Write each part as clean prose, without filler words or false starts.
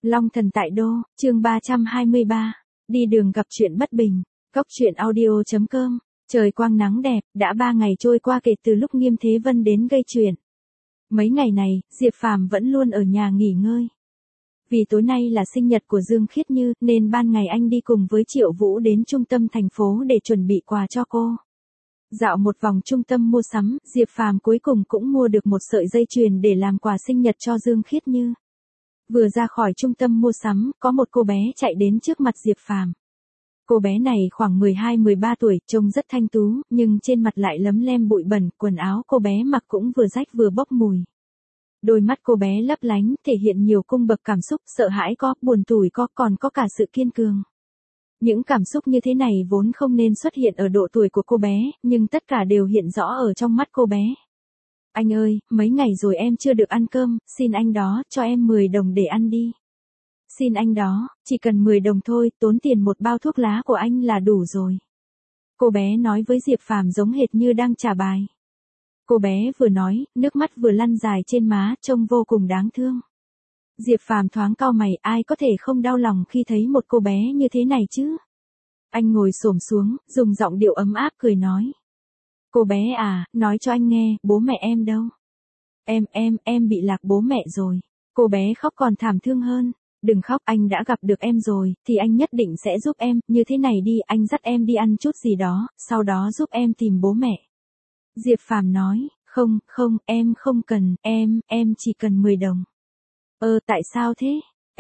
Long thần tại đô, chương 323. Đi đường gặp chuyện bất bình. Cốc truyện audio.com. Trời quang nắng đẹp, đã 3 ngày trôi qua kể từ lúc Nghiêm Thế Vân đến gây chuyện. Mấy ngày này, Diệp Phàm vẫn luôn ở nhà nghỉ ngơi. Vì tối nay là sinh nhật của Dương Khiết Như, nên ban ngày anh đi cùng với Triệu Vũ đến trung tâm thành phố để chuẩn bị quà cho cô. Dạo một vòng trung tâm mua sắm, Diệp Phàm cuối cùng cũng mua được một sợi dây chuyền để làm quà sinh nhật cho Dương Khiết Như. Vừa ra khỏi trung tâm mua sắm, có một cô bé chạy đến trước mặt Diệp Phàm. Cô bé này khoảng 12-13 tuổi, trông rất thanh tú, nhưng trên mặt lại lấm lem bụi bẩn, quần áo cô bé mặc cũng vừa rách vừa bốc mùi. Đôi mắt cô bé lấp lánh, thể hiện nhiều cung bậc cảm xúc, sợ hãi có, buồn tủi có, còn có cả sự kiên cường. Những cảm xúc như thế này vốn không nên xuất hiện ở độ tuổi của cô bé, nhưng tất cả đều hiện rõ ở trong mắt cô bé. Anh ơi, mấy ngày rồi em chưa được ăn cơm, xin anh đó, cho em 10 đồng để ăn đi. Xin anh đó, chỉ cần 10 đồng thôi, tốn tiền một bao thuốc lá của anh là đủ rồi. Cô bé nói với Diệp Phàm giống hệt như đang trả bài. Cô bé vừa nói, nước mắt vừa lăn dài trên má, trông vô cùng đáng thương. Diệp Phàm thoáng cau mày, ai có thể không đau lòng khi thấy một cô bé như thế này chứ? Anh ngồi xổm xuống, dùng giọng điệu ấm áp cười nói. Cô bé à, nói cho anh nghe, bố mẹ em đâu? Em bị lạc bố mẹ rồi. Cô bé khóc còn thảm thương hơn. Đừng khóc, anh đã gặp được em rồi, thì anh nhất định sẽ giúp em, như thế này đi, anh dắt em đi ăn chút gì đó, sau đó giúp em tìm bố mẹ. Diệp Phàm nói, không, em không cần, em chỉ cần 10 đồng. Tại sao thế?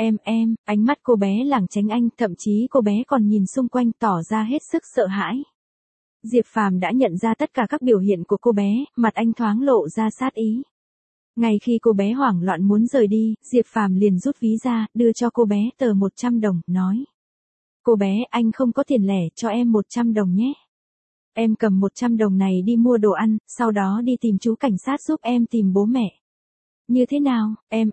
Ánh mắt cô bé lảng tránh anh, thậm chí cô bé còn nhìn xung quanh tỏ ra hết sức sợ hãi. Diệp Phàm đã nhận ra tất cả các biểu hiện của cô bé, mặt anh thoáng lộ ra sát ý. Ngay khi cô bé hoảng loạn muốn rời đi, Diệp Phàm liền rút ví ra, đưa cho cô bé tờ 100 đồng, nói. Cô bé, anh không có tiền lẻ, cho em 100 đồng nhé. Em cầm 100 đồng này đi mua đồ ăn, sau đó đi tìm chú cảnh sát giúp em tìm bố mẹ. Như thế nào,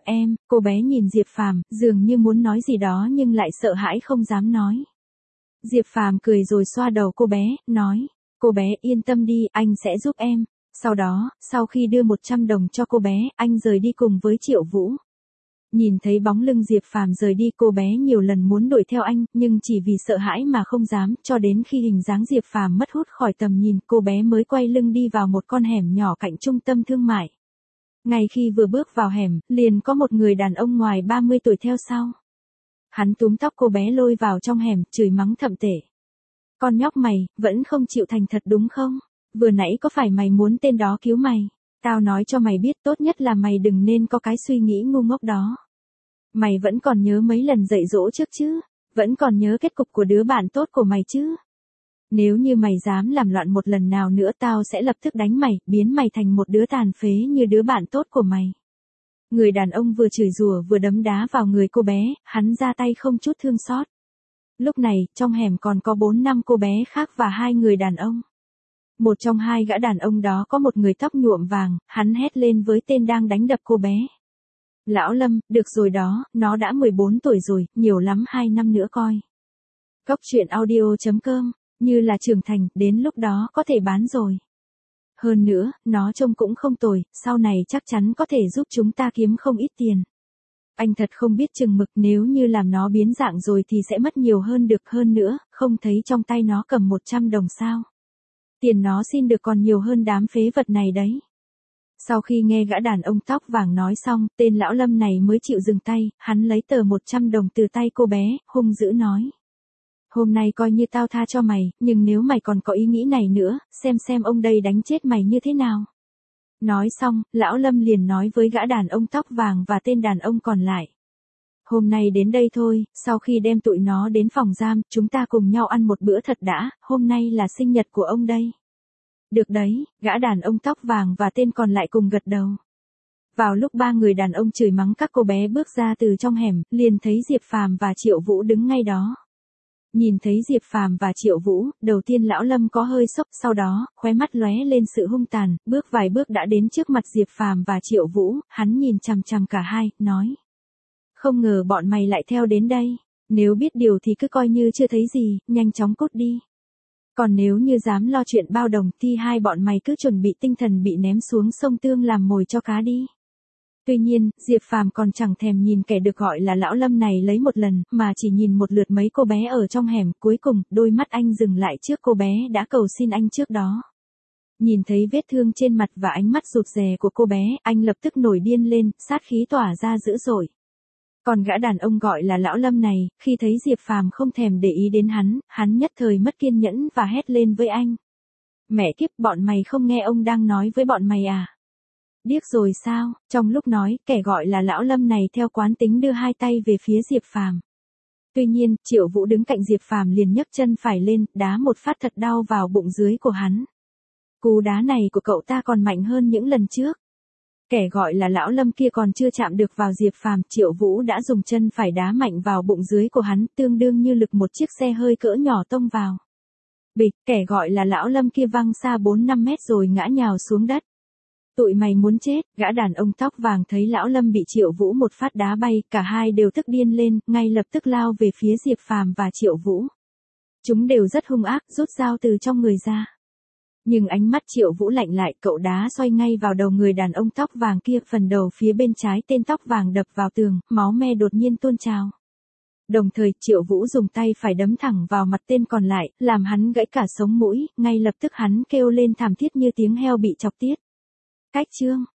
cô bé nhìn Diệp Phàm, dường như muốn nói gì đó nhưng lại sợ hãi không dám nói. Diệp Phàm cười rồi xoa đầu cô bé, nói. Cô bé yên tâm đi, anh sẽ giúp em. Sau đó, sau khi đưa 100 đồng cho cô bé, anh rời đi cùng với Triệu Vũ. Nhìn thấy bóng lưng Diệp Phàm rời đi, cô bé nhiều lần muốn đuổi theo anh, nhưng chỉ vì sợ hãi mà không dám, cho đến khi hình dáng Diệp Phàm mất hút khỏi tầm nhìn, cô bé mới quay lưng đi vào một con hẻm nhỏ cạnh trung tâm thương mại. Ngay khi vừa bước vào hẻm, liền có một người đàn ông ngoài 30 tuổi theo sau. Hắn túm tóc cô bé lôi vào trong hẻm, chửi mắng thậm tệ. Con nhóc mày, vẫn không chịu thành thật đúng không? Vừa nãy có phải mày muốn tên đó cứu mày? Tao nói cho mày biết, tốt nhất là mày đừng nên có cái suy nghĩ ngu ngốc đó. Mày vẫn còn nhớ mấy lần dạy dỗ trước chứ? Vẫn còn nhớ kết cục của đứa bạn tốt của mày chứ? Nếu như mày dám làm loạn một lần nào nữa, tao sẽ lập tức đánh mày, biến mày thành một đứa tàn phế như đứa bạn tốt của mày. Người đàn ông vừa chửi rủa vừa đấm đá vào người cô bé, hắn ra tay không chút thương xót. Lúc này, trong hẻm còn có 4-5 cô bé khác và 2 người đàn ông. Một trong 2 gã đàn ông đó có một người tóc nhuộm vàng, hắn hét lên với tên đang đánh đập cô bé. Lão Lâm, được rồi đó, nó đã 14 tuổi rồi, nhiều lắm 2 năm nữa coi. Cốc truyện audio.com, như là trưởng thành, đến lúc đó có thể bán rồi. Hơn nữa, nó trông cũng không tồi, sau này chắc chắn có thể giúp chúng ta kiếm không ít tiền. Anh thật không biết chừng mực, nếu như làm nó biến dạng rồi thì sẽ mất nhiều hơn được, hơn nữa, không thấy trong tay nó cầm 100 đồng sao. Tiền nó xin được còn nhiều hơn đám phế vật này đấy. Sau khi nghe gã đàn ông tóc vàng nói xong, tên lão Lâm này mới chịu dừng tay, hắn lấy tờ 100 đồng từ tay cô bé, hung dữ nói. Hôm nay coi như tao tha cho mày, nhưng nếu mày còn có ý nghĩ này nữa, xem ông đây đánh chết mày như thế nào. Nói xong, lão Lâm liền nói với gã đàn ông tóc vàng và tên đàn ông còn lại. Hôm nay đến đây thôi, sau khi đem tụi nó đến phòng giam, chúng ta cùng nhau ăn một bữa thật đã, hôm nay là sinh nhật của ông đây. Được đấy, gã đàn ông tóc vàng và tên còn lại cùng gật đầu. Vào lúc 3 người đàn ông chửi mắng các cô bé bước ra từ trong hẻm, liền thấy Diệp Phàm và Triệu Vũ đứng ngay đó. Nhìn thấy Diệp Phàm và Triệu Vũ, đầu tiên lão Lâm có hơi sốc, sau đó, khóe mắt lóe lên sự hung tàn, bước vài bước đã đến trước mặt Diệp Phàm và Triệu Vũ, hắn nhìn chằm chằm cả hai, nói. Không ngờ bọn mày lại theo đến đây, nếu biết điều thì cứ coi như chưa thấy gì, nhanh chóng cút đi. Còn nếu như dám lo chuyện bao đồng thì hai bọn mày cứ chuẩn bị tinh thần bị ném xuống sông Tương làm mồi cho cá đi. Tuy nhiên, Diệp Phàm còn chẳng thèm nhìn kẻ được gọi là lão Lâm này lấy một lần, mà chỉ nhìn một lượt mấy cô bé ở trong hẻm, cuối cùng, đôi mắt anh dừng lại trước cô bé đã cầu xin anh trước đó. Nhìn thấy vết thương trên mặt và ánh mắt rụt rè của cô bé, anh lập tức nổi điên lên, sát khí tỏa ra dữ dội. Còn gã đàn ông gọi là lão Lâm này, khi thấy Diệp Phàm không thèm để ý đến hắn nhất thời mất kiên nhẫn và hét lên với anh. Mẹ kiếp, bọn mày không nghe ông đang nói với bọn mày à? Điếc rồi sao? Trong lúc nói, kẻ gọi là lão Lâm này theo quán tính đưa hai tay về phía Diệp Phàm. Tuy nhiên, Triệu Vũ đứng cạnh Diệp Phàm liền nhấc chân phải lên, đá một phát thật đau vào bụng dưới của hắn. Cú đá này của cậu ta còn mạnh hơn những lần trước. Kẻ gọi là lão Lâm kia còn chưa chạm được vào Diệp Phàm, Triệu Vũ đã dùng chân phải đá mạnh vào bụng dưới của hắn, tương đương như lực một chiếc xe hơi cỡ nhỏ tông vào. Bịch, kẻ gọi là lão Lâm kia văng xa 4-5 mét rồi ngã nhào xuống đất. Tụi mày muốn chết, gã đàn ông tóc vàng thấy lão Lâm bị Triệu Vũ một phát đá bay, cả hai đều tức điên lên, ngay lập tức lao về phía Diệp Phàm và Triệu Vũ. Chúng đều rất hung ác, rút dao từ trong người ra. Nhưng ánh mắt Triệu Vũ lạnh lại, cậu đá xoay ngay vào đầu người đàn ông tóc vàng kia, phần đầu phía bên trái tên tóc vàng đập vào tường, máu me đột nhiên tuôn trào. Đồng thời, Triệu Vũ dùng tay phải đấm thẳng vào mặt tên còn lại, làm hắn gãy cả sống mũi, ngay lập tức hắn kêu lên thảm thiết như tiếng heo bị chọc tiết. Cách chương